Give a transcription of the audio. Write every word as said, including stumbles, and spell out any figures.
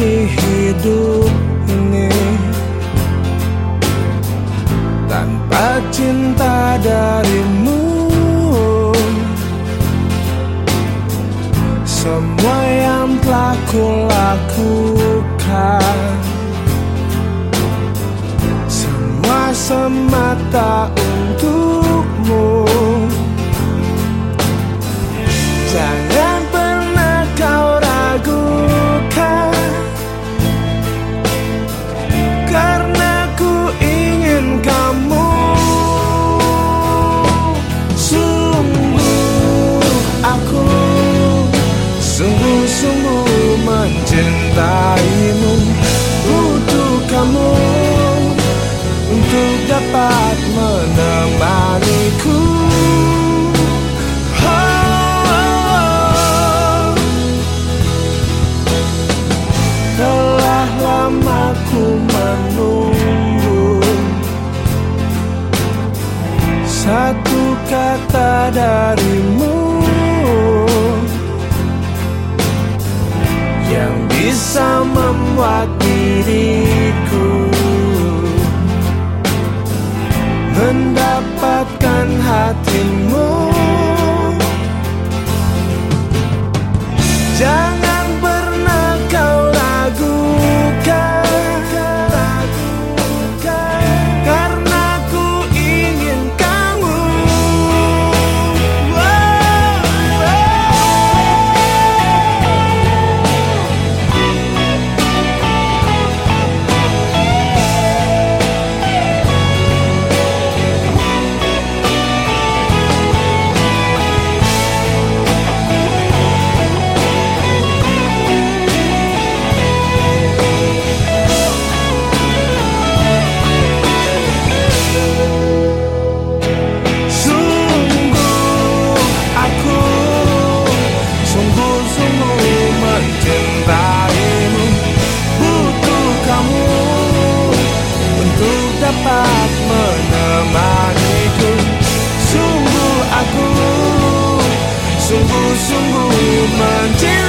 di hidup ini. Tanpa cinta darimu, semua yang telah kulakukan semua semata untukmu. Jangan pernah kau ragukan, karena ku ingin kamu. Sungguh aku sungguh-sungguh mencintaimu, butuh kamu untuk dapat menemaniku. Oh, oh, oh. Telah lama ku menunggu satu kata darimu yang bisa membuat diriku mendapatkan hatimu. Jangan pernah kau ragukan, karena ku ingin kamu. Dapat menemaniku. Sungguh aku sungguh-sungguh mencintai